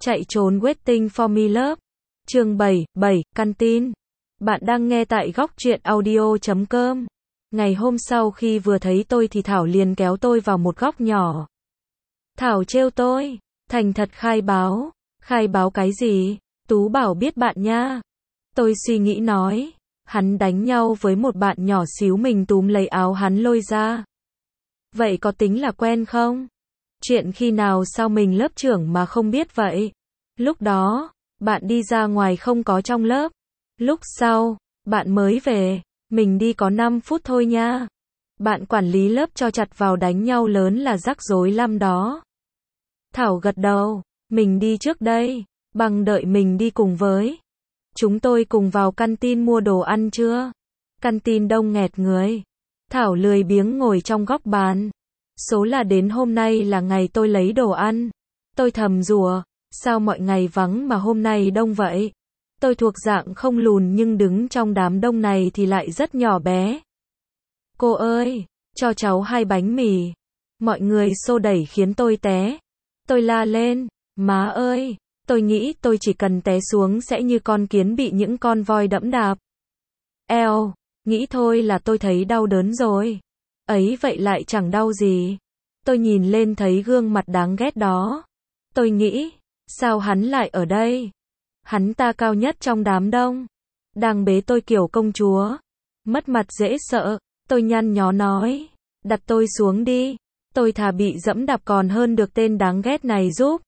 Chạy trốn waiting for me love. Chương 7, căn tin. Bạn đang nghe tại góc truyện audio.com. Ngày hôm sau khi vừa thấy tôi thì Thảo liền kéo tôi vào một góc nhỏ. Thảo trêu tôi, thành thật khai báo. Khai báo cái gì? Tú bảo biết bạn nha. Tôi suy nghĩ nói, hắn đánh nhau với một bạn nhỏ xíu, mình túm lấy áo hắn lôi ra. Vậy có tính là quen không? Chuyện khi nào sao mình lớp trưởng mà không biết vậy? Lúc đó, bạn đi ra ngoài không có trong lớp. Lúc sau, bạn mới về, mình đi có 5 phút thôi nha. Bạn quản lý lớp cho chặt vào đánh nhau lớn là rắc rối lắm đó. Thảo gật đầu, mình đi trước đây, bằng đợi mình đi cùng với. Chúng tôi cùng vào căn tin mua đồ ăn chưa? Căn tin đông nghẹt người. Thảo lười biếng ngồi trong góc bàn. Số là đến hôm nay là ngày tôi lấy đồ ăn. Tôi thầm rủa, sao mọi ngày vắng mà hôm nay đông vậy? Tôi thuộc dạng không lùn nhưng đứng trong đám đông này thì lại rất nhỏ bé. Cô ơi, cho cháu 2 bánh mì. Mọi người xô đẩy khiến tôi té. Tôi la lên, má ơi, tôi nghĩ tôi chỉ cần té xuống sẽ như con kiến bị những con voi đẫm đạp. Eo, nghĩ thôi là tôi thấy đau đớn rồi. Ấy vậy lại chẳng đau gì. Tôi nhìn lên thấy gương mặt đáng ghét đó. Tôi nghĩ, sao hắn lại ở đây? Hắn ta cao nhất trong đám đông. Đang bế tôi kiểu công chúa. Mất mặt dễ sợ. Tôi nhăn nhó nói, đặt tôi xuống đi. Tôi thà bị dẫm đạp còn hơn được tên đáng ghét này giúp.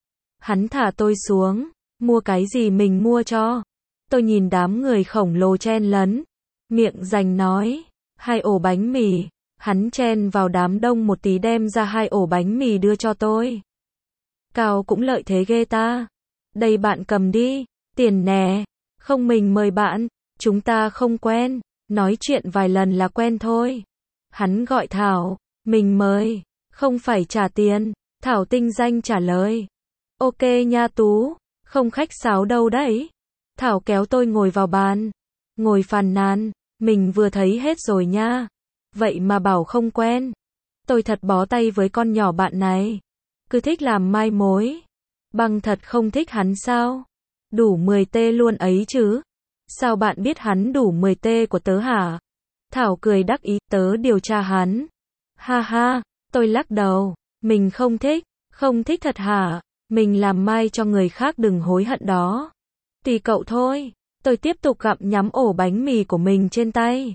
Hắn thả tôi xuống. Mua cái gì mình mua cho. Tôi nhìn đám người khổng lồ chen lấn. Miệng rành nói, 2 ổ bánh mì. Hắn chen vào đám đông một tí đem ra 2 ổ bánh mì đưa cho tôi. Cao cũng lợi thế ghê ta. Đây bạn cầm đi, tiền nè. Không mình mời bạn, chúng ta không quen, nói chuyện vài lần là quen thôi. Hắn gọi Thảo, mình mời, không phải trả tiền. Thảo tinh danh trả lời. Ok nha Tú, không khách sáo đâu đấy. Thảo kéo tôi ngồi vào bàn. Ngồi phàn nàn, mình vừa thấy hết rồi nha. Vậy mà bảo không quen. Tôi thật bó tay với con nhỏ bạn này. Cứ thích làm mai mối. Bằng thật không thích hắn sao? Đủ 10T luôn ấy chứ. Sao bạn biết hắn đủ 10T của tớ hả? Thảo cười đắc ý, tớ điều tra hắn. Ha ha, tôi lắc đầu. Mình không thích. Không thích thật hả? Mình làm mai cho người khác đừng hối hận đó. Tùy cậu thôi. Tôi tiếp tục gặm nhắm ổ bánh mì của mình trên tay.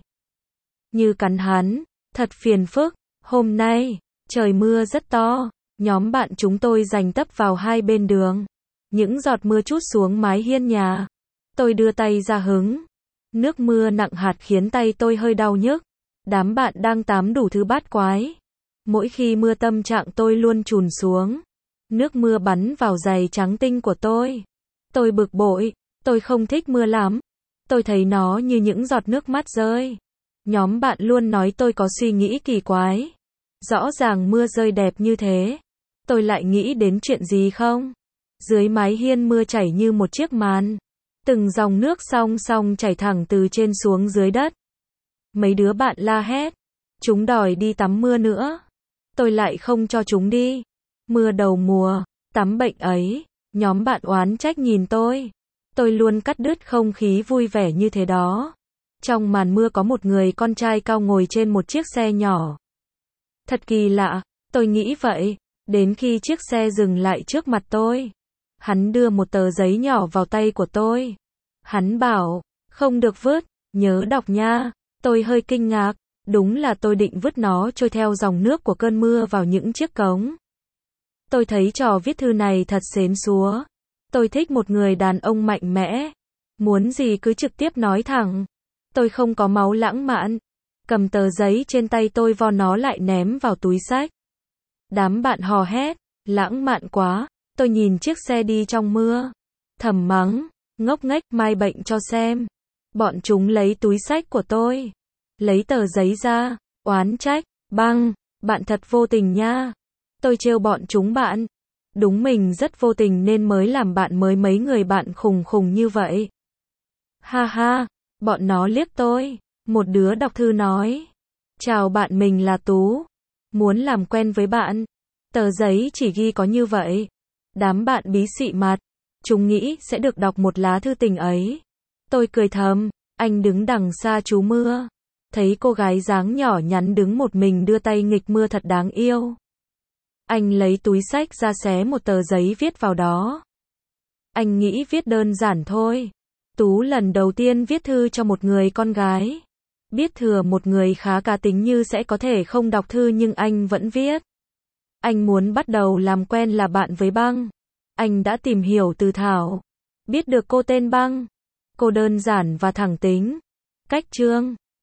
Như cắn hắn, thật phiền phức. Hôm nay, trời mưa rất to. Nhóm bạn chúng tôi giành tấp vào 2 bên đường. Những giọt mưa trút xuống mái hiên nhà. Tôi đưa tay ra hứng. Nước mưa nặng hạt khiến tay tôi hơi đau nhức. Đám bạn đang tám đủ thứ bát quái. Mỗi khi mưa tâm trạng tôi luôn trùn xuống. Nước mưa bắn vào giày trắng tinh của tôi. Tôi bực bội. Tôi không thích mưa lắm. Tôi thấy nó như những giọt nước mắt rơi. Nhóm bạn luôn nói tôi có suy nghĩ kỳ quái. Rõ ràng mưa rơi đẹp như thế. Tôi lại nghĩ đến chuyện gì không? Dưới mái hiên mưa chảy như một chiếc màn. Từng dòng nước song song chảy thẳng từ trên xuống dưới đất. Mấy đứa bạn la hét. Chúng đòi đi tắm mưa nữa. Tôi lại không cho chúng đi. Mưa đầu mùa, tắm bệnh ấy. Nhóm bạn oán trách nhìn tôi. Tôi luôn cắt đứt không khí vui vẻ như thế đó. Trong màn mưa có một người con trai cao ngồi trên một chiếc xe nhỏ. Thật kỳ lạ, tôi nghĩ vậy. Đến khi chiếc xe dừng lại trước mặt tôi. Hắn đưa một tờ giấy nhỏ vào tay của tôi. Hắn bảo, không được vứt, nhớ đọc nha. Tôi hơi kinh ngạc, đúng là tôi định vứt nó trôi theo dòng nước của cơn mưa vào những chiếc cống. Tôi thấy trò viết thư này thật xến xúa. Tôi thích một người đàn ông mạnh mẽ. Muốn gì cứ trực tiếp nói thẳng. Tôi không có máu lãng mạn. Cầm tờ giấy trên tay tôi vo nó lại ném vào túi xách. Đám bạn hò hét, lãng mạn quá. Tôi nhìn chiếc xe đi trong mưa. Thầm mắng, ngốc nghếch mai bệnh cho xem. Bọn chúng lấy túi xách của tôi. Lấy tờ giấy ra, oán trách, băng, bạn thật vô tình nha. Tôi trêu bọn chúng bạn. Đúng mình rất vô tình nên mới làm bạn mới mấy người bạn khùng khùng như vậy. Ha ha, bọn nó liếc tôi. Một đứa đọc thư nói. Chào bạn, mình là Tú. Muốn làm quen với bạn. Tờ giấy chỉ ghi có như vậy. Đám bạn bí xị mặt. Chúng nghĩ sẽ được đọc một lá thư tình ấy. Tôi cười thầm, anh đứng đằng xa trú mưa. Thấy cô gái dáng nhỏ nhắn đứng một mình đưa tay nghịch mưa thật đáng yêu. Anh lấy túi xách ra xé một tờ giấy viết vào đó. Anh nghĩ viết đơn giản thôi. Tú lần đầu tiên viết thư cho một người con gái. Biết thừa một người khá cá tính như sẽ có thể không đọc thư nhưng anh vẫn viết. Anh muốn bắt đầu làm quen là bạn với Băng. Anh đã tìm hiểu từ Thảo. Biết được cô tên Băng. Cô đơn giản và thẳng tính. Cách chương